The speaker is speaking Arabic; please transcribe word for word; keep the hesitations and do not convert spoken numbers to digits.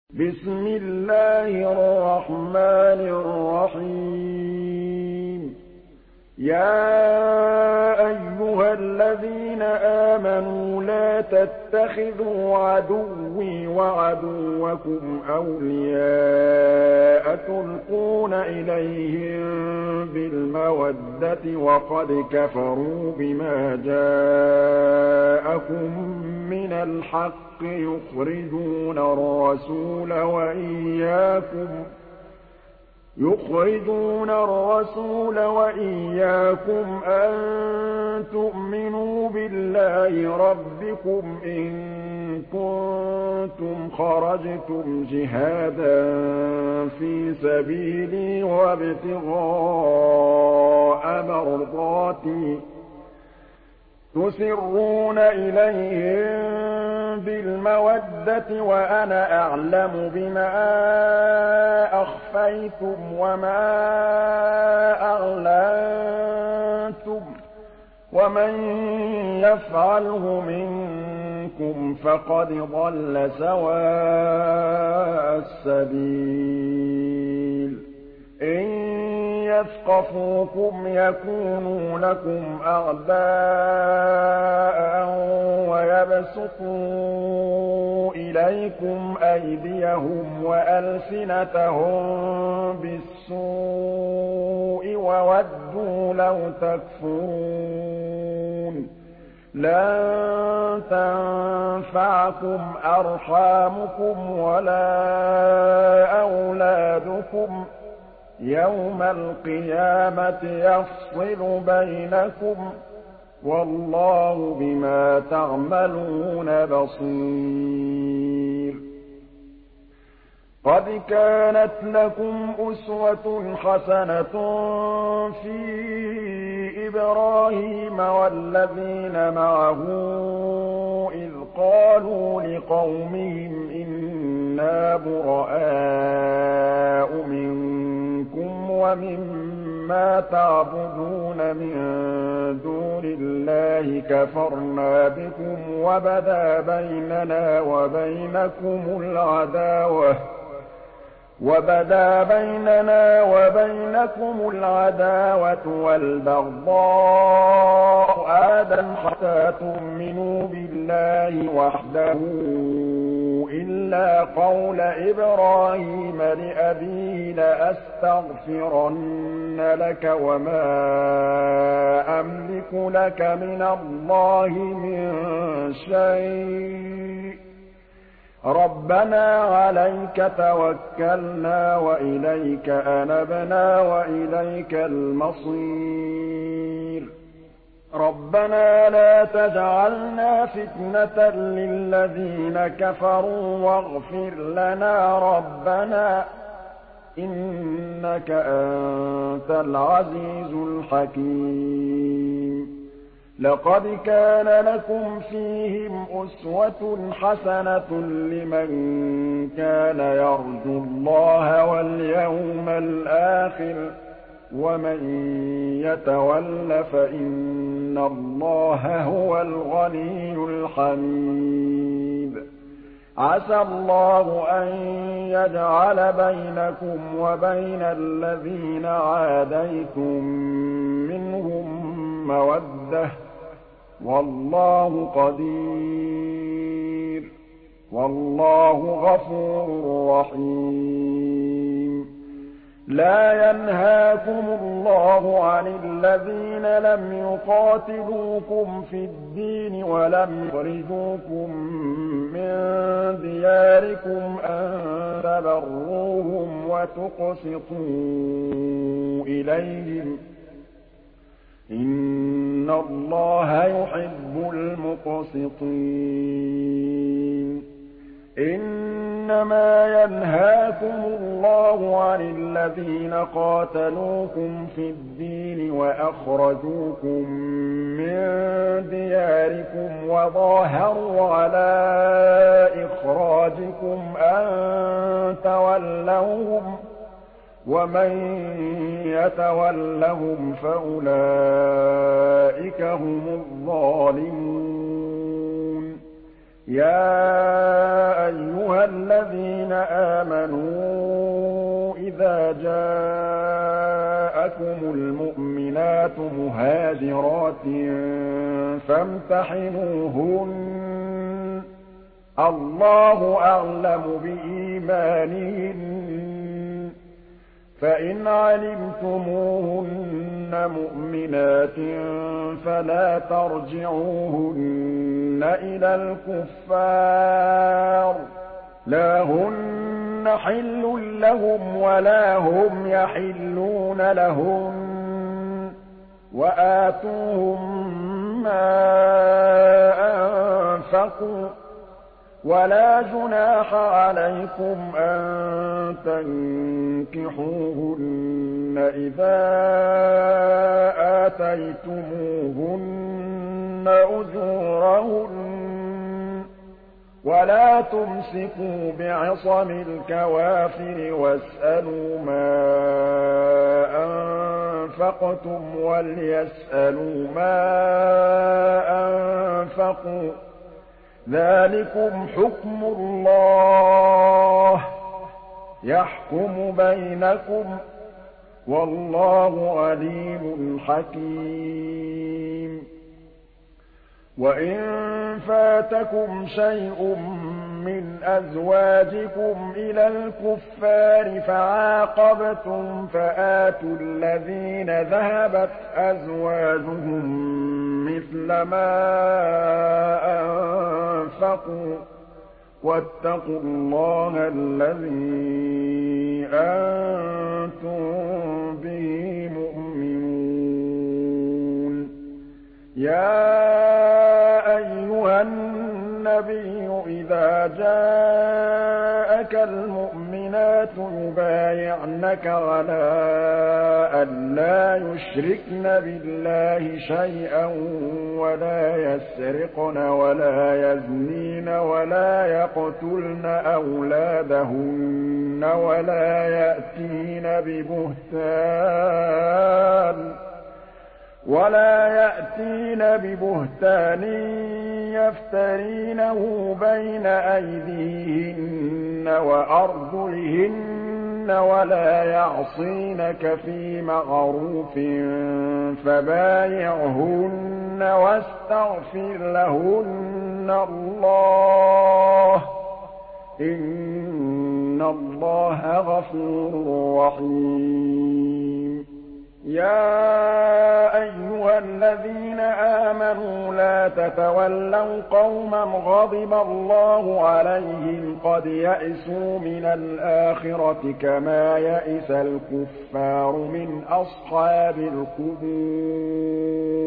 بسم الله الرحمن الرحيم يا أيها الذين آمنوا لا تتخذوا عدوي وعدوكم أولياء تلقون إليهم بالمودة وقد كفروا بما جاءكم من الحق يخرجون الرسول وإياكم يخرجون الرسول وإياكم أن تؤمنوا بالله ربكم إن كنتم خرجتم جهادا في سبيلي وابتغاء مرضاتي تسرون إليهم بالمودة وأنا أعلم بما أخفيتم وما أعلنتم ومن يفعله منكم فقد ضل سواء السبيل إن يثقفوكم يكونوا لكم أعداء ويبسطوا إليكم أيديهم وألسنتهم بالسوء وودوا لو تكفرون لن تنفعكم أرحامكم ولا أولادكم يوم القيامة يفصل بينكم والله بما تعملون بصير قد كانت لكم أسوة حسنة في إبراهيم والذين معه إذ قالوا لقومهم إنا براء منكم ومما تعبدون من دون الله كفرنا بكم وبدا بيننا وبينكم العداوة وبدا بيننا وبينكم العداوة والبغضاء أبدا حتى تؤمنوا بالله وحده إلا قول إبراهيم لأبيه لأستغفرن لك وما أملك لك من الله من شيء ربنا عليك توكلنا وإليك أنبنا وإليك المصير ربنا لا تجعلنا فتنة للذين كفروا واغفر لنا ربنا إنك أنت العزيز الحكيم لقد كان لكم فيهم أسوة حسنة لمن كان يرجو الله واليوم الآخر ومن يتول فإن الله هو الغني الحميد عسى الله أن يجعل بينكم وبين الذين عاديتم منهم مودة والله قدير والله غفور رحيم لا ينهاكم الله عن الذين لم يقاتلوكم في الدين ولم يخرجوكم من دياركم أن تبروهم وتقسطوا إليهم إن الله يحب المقسطين إنما ينهاكم الله عن الذين قاتلوكم في الدين وأخرجوكم من دياركم وظاهروا على إخراجكم أن تولوهم ومن يتولهم فأولئك هم الظالمون يَا أَيُّهَا الَّذِينَ آمَنُوا إِذَا جَاءَكُمُ الْمُؤْمِنَاتُ مُهَاجِرَاتٍ فَامْتَحِنُوهُنَّ ۖ اللَّهُ أَعْلَمُ بِإِيمَانِهِنَّ ۖ فَإِنْ عَلِمْتُمُوهُنَّ مُؤْمِنَاتٍ فَلَا تَرْجِعُوهُنَّ إِلَى الْكُفَّارِ ۖ لَا هُنَّ حِلٌّ لَّهُمْ وَلَا هُمْ يَحِلُّونَ لَهُنَّ ۖ وَآتُوهُم مَّا أَنفَقُوا ۚ وَلَا جُنَاحَ عَلَيْكُمْ أَن تَنكِحُوهُنَّ إِذَا آتَيْتُمُوهُنَّ أُجُورَهُنَّ ۚ وَلَا تُمْسِكُوا بِعِصَمِ الْكَوَافِرِ وَاسْأَلُوا مَا أَنفَقْتُمْ وَلْيَسْأَلُوا مَا أَنفَقُوا ۚ ذَٰلِكُمْ حُكْمُ اللَّهِ ۖ يَحْكُمُ بَيْنَكُمْ ۚ وَاللَّهُ عَلِيمٌ حَكِيمٌ. وَإِن فَاتَكُمْ شَيْءٌ مِّنْ أَزْوَاجِكُمْ إِلَى الْكُفَّارِ فَعَاقَبْتُمْ فَآتُوا الَّذِينَ ذَهَبَتْ أَزْوَاجُهُم مِّثْلَ مَا أَنفَقُوا ۚ وَاتَّقُوا اللَّهَ الَّذِي أَنتُم بِهِ مُؤْمِنُونَ. يَا أَيُّهَا النَّبِيُّ إِذَا جَاءَكَ الْمُؤْمِنَاتُ يُبَايِعْنَكَ عَلَىٰ أَن لَّا يُشْرِكْنَ بِاللَّهِ شَيْئًا وَلَا يَسْرِقْنَ وَلَا يَزْنِينَ وَلَا يَقْتُلْنَ أَوْلَادَهُنَّ وَلَا يَأْتِينَ بِبُهْتَانٍ وَلَا يَأْتِينَ بِبُهْتَانٍ يَفْتَرِينَهُ بَيْنَ أَيْدِيهِنَّ وَأَرْجُلِهِنَّ وَلَا يَعْصِينَكَ فِي مَعْرُوفٍ فَبَايِعْهُنَّ وَاسْتَغْفِرْ لَهُنَّ اللَّهَ ۖ إِنَّ اللَّهَ غَفُورٌ رَّحِيمٌ. يَا أَيُّهَا الَّذِينَ آمَنُوا لَا تَتَوَلَّوْا قَوْمًا غَضِبَ اللَّهُ عَلَيْهِمْ قَدْ يَئِسُوا مِنَ الْآخِرَةِ كَمَا يَئِسَ الْكُفَّارُ مِنْ أَصْحَابِ الْقُبُورِ